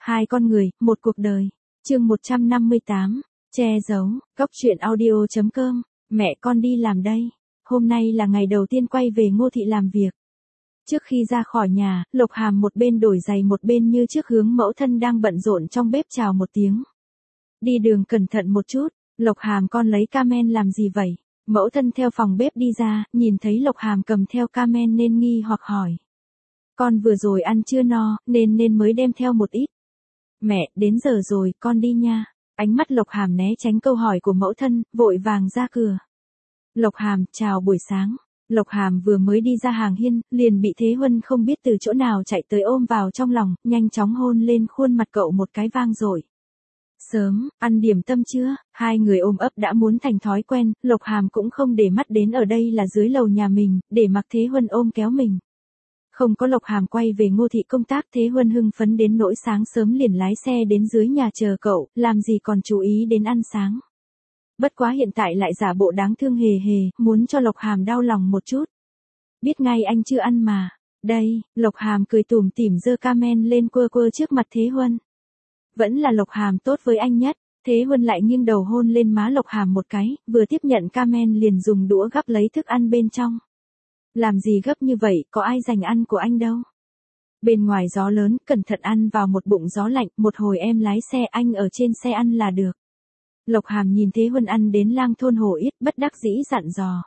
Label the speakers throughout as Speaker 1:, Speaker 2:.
Speaker 1: Hai con người, một cuộc đời. Chương 158. Che giấu. Cóc truyện audio.com. Mẹ con đi làm đây. Hôm nay là ngày đầu tiên quay về Ngô Thị làm việc. Trước khi ra khỏi nhà, Lộc Hàm một bên đổi giày một bên như trước hướng mẫu thân đang bận rộn trong bếp chào một tiếng. Đi đường cẩn thận một chút. Lộc Hàm, con lấy camen làm gì vậy? Mẫu thân theo phòng bếp đi ra, nhìn thấy Lộc Hàm cầm theo camen nên nghi hoặc hỏi. Con vừa rồi ăn chưa no, nên mới đem theo một ít. Mẹ, đến giờ rồi, con đi nha. Ánh mắt Lộc Hàm né tránh câu hỏi của mẫu thân, vội vàng ra cửa. Lộc Hàm, chào buổi sáng. Lộc Hàm vừa mới đi ra hàng hiên, liền bị Thế Huân không biết từ chỗ nào chạy tới ôm vào trong lòng, nhanh chóng hôn lên khuôn mặt cậu một cái vang dội. Sớm, ăn điểm tâm chưa? Hai người ôm ấp đã muốn thành thói quen, Lộc Hàm cũng không để mắt đến ở đây là dưới lầu nhà mình, để mặc Thế Huân ôm kéo mình. Không có Lộc Hàm quay về Ngô Thị công tác, Thế Huân hưng phấn đến nỗi sáng sớm liền lái xe đến dưới nhà chờ cậu, làm gì còn chú ý đến ăn sáng. Bất quá hiện tại lại giả bộ đáng thương hề hề, muốn cho Lộc Hàm đau lòng một chút. Biết ngay anh chưa ăn mà. Đây, Lộc Hàm cười tủm tỉm giơ camen lên quơ quơ trước mặt Thế Huân. Vẫn là Lộc Hàm tốt với anh nhất. Thế Huân lại nghiêng đầu hôn lên má Lộc Hàm một cái, vừa tiếp nhận camen liền dùng đũa gắp lấy thức ăn bên trong. Làm gì gấp như vậy, có ai giành ăn của anh đâu. Bên ngoài gió lớn, cẩn thận ăn vào một bụng gió lạnh, một hồi em lái xe, anh ở trên xe ăn là được. Lộc Hàm nhìn Thế Huân ăn đến lang thôn hổ yết, bất đắc dĩ dặn dò.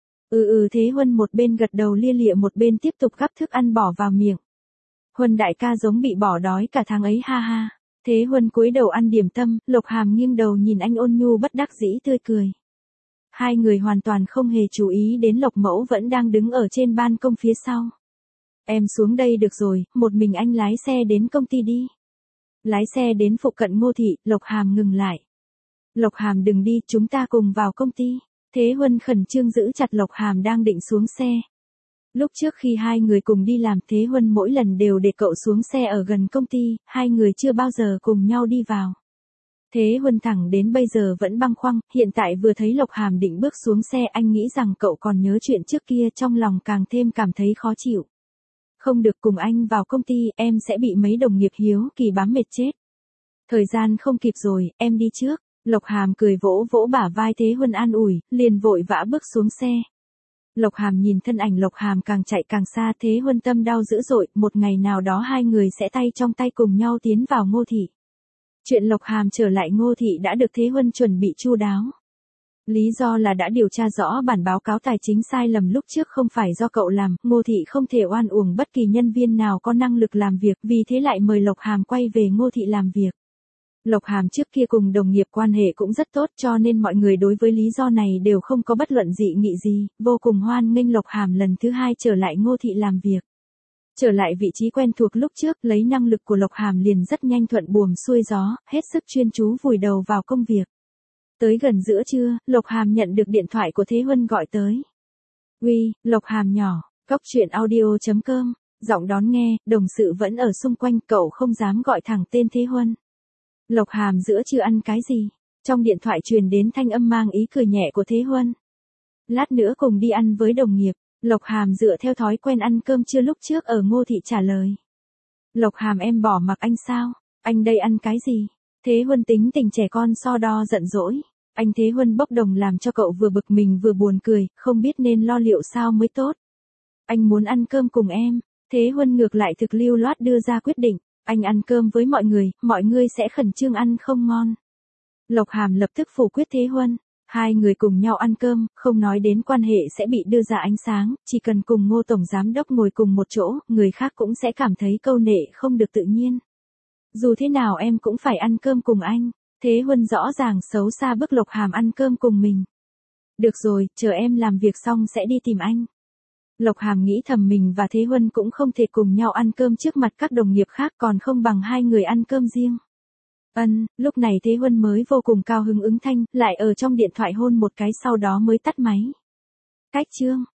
Speaker 1: Thế Huân một bên gật đầu lia lịa một bên tiếp tục gắp thức ăn bỏ vào miệng. Huân đại ca giống bị bỏ đói cả tháng ấy ha ha. Thế Huân cúi đầu ăn điểm tâm, Lộc Hàm nghiêng đầu nhìn anh ôn nhu bất đắc dĩ tươi cười. Hai người hoàn toàn không hề chú ý đến Lộc Mẫu vẫn đang đứng ở trên ban công phía sau. Em xuống đây được rồi, một mình anh lái xe đến công ty đi. Lái xe đến phụ cận Ngô Thị, Lộc Hàm ngừng lại. Lộc Hàm đừng đi, chúng ta cùng vào công ty. Thế Huân khẩn trương giữ chặt Lộc Hàm đang định xuống xe. Lúc trước khi hai người cùng đi làm, Thế Huân mỗi lần đều để cậu xuống xe ở gần công ty, hai người chưa bao giờ cùng nhau đi vào. Thế Huân thẳng đến bây giờ vẫn băn khoăn, hiện tại vừa thấy Lộc Hàm định bước xuống xe, anh nghĩ rằng cậu còn nhớ chuyện trước kia, trong lòng càng thêm cảm thấy khó chịu. Không được cùng anh vào công ty, em sẽ bị mấy đồng nghiệp hiếu kỳ bám mệt chết. Thời gian không kịp rồi, em đi trước. Lộc Hàm cười vỗ vỗ bả vai Thế Huân an ủi, liền vội vã bước xuống xe. Lộc Hàm nhìn thân ảnh Lộc Hàm càng chạy càng xa, Thế Huân tâm đau dữ dội, một ngày nào đó hai người sẽ tay trong tay cùng nhau tiến vào Ngô Thị. Chuyện Lộc Hàm trở lại Ngô Thị đã được Thế Huân chuẩn bị chu đáo. Lý do là đã điều tra rõ bản báo cáo tài chính sai lầm lúc trước không phải do cậu làm, Ngô Thị không thể oan uổng bất kỳ nhân viên nào có năng lực làm việc, vì thế lại mời Lộc Hàm quay về Ngô Thị làm việc. Lộc Hàm trước kia cùng đồng nghiệp quan hệ cũng rất tốt, cho nên mọi người đối với lý do này đều không có bất luận dị nghị gì, vô cùng hoan nghênh Lộc Hàm lần thứ hai trở lại Ngô Thị làm việc. Trở lại vị trí quen thuộc lúc trước, lấy năng lực của Lộc Hàm liền rất nhanh thuận buồm xuôi gió, hết sức chuyên chú vùi đầu vào công việc. Tới gần giữa trưa, Lộc Hàm nhận được điện thoại của Thế Huân gọi tới. Uy, Lộc Hàm nhỏ, cóc truyện audio.com, giọng đón nghe, đồng sự vẫn ở xung quanh, cậu không dám gọi thẳng tên Thế Huân. Lộc Hàm giữa trưa ăn cái gì? Trong điện thoại truyền đến thanh âm mang ý cười nhẹ của Thế Huân. Lát nữa cùng đi ăn với đồng nghiệp. Lộc Hàm dựa theo thói quen ăn cơm trưa lúc trước ở Ngô Thị trả lời. Lộc Hàm, em bỏ mặc anh sao? Anh đây ăn cái gì? Thế Huân tính tình trẻ con so đo giận dỗi. Anh Thế Huân bốc đồng làm cho cậu vừa bực mình vừa buồn cười, không biết nên lo liệu sao mới tốt. Anh muốn ăn cơm cùng em. Thế Huân ngược lại thực lưu loát đưa ra quyết định. Anh ăn cơm với mọi người sẽ khẩn trương ăn không ngon. Lộc Hàm lập tức phủ quyết Thế Huân. Hai người cùng nhau ăn cơm, không nói đến quan hệ sẽ bị đưa ra ánh sáng, chỉ cần cùng Ngô Tổng Giám Đốc ngồi cùng một chỗ, người khác cũng sẽ cảm thấy câu nệ không được tự nhiên. Dù thế nào em cũng phải ăn cơm cùng anh. Thế Huân rõ ràng xấu xa bức Lộc Hàm ăn cơm cùng mình. Được rồi, chờ em làm việc xong sẽ đi tìm anh. Lộc Hàm nghĩ thầm mình và Thế Huân cũng không thể cùng nhau ăn cơm trước mặt các đồng nghiệp khác, còn không bằng hai người ăn cơm riêng. Lúc này Thế Huân mới vô cùng cao hứng ứng thanh, lại ở trong điện thoại hôn một cái sau đó mới tắt máy. Cách chương.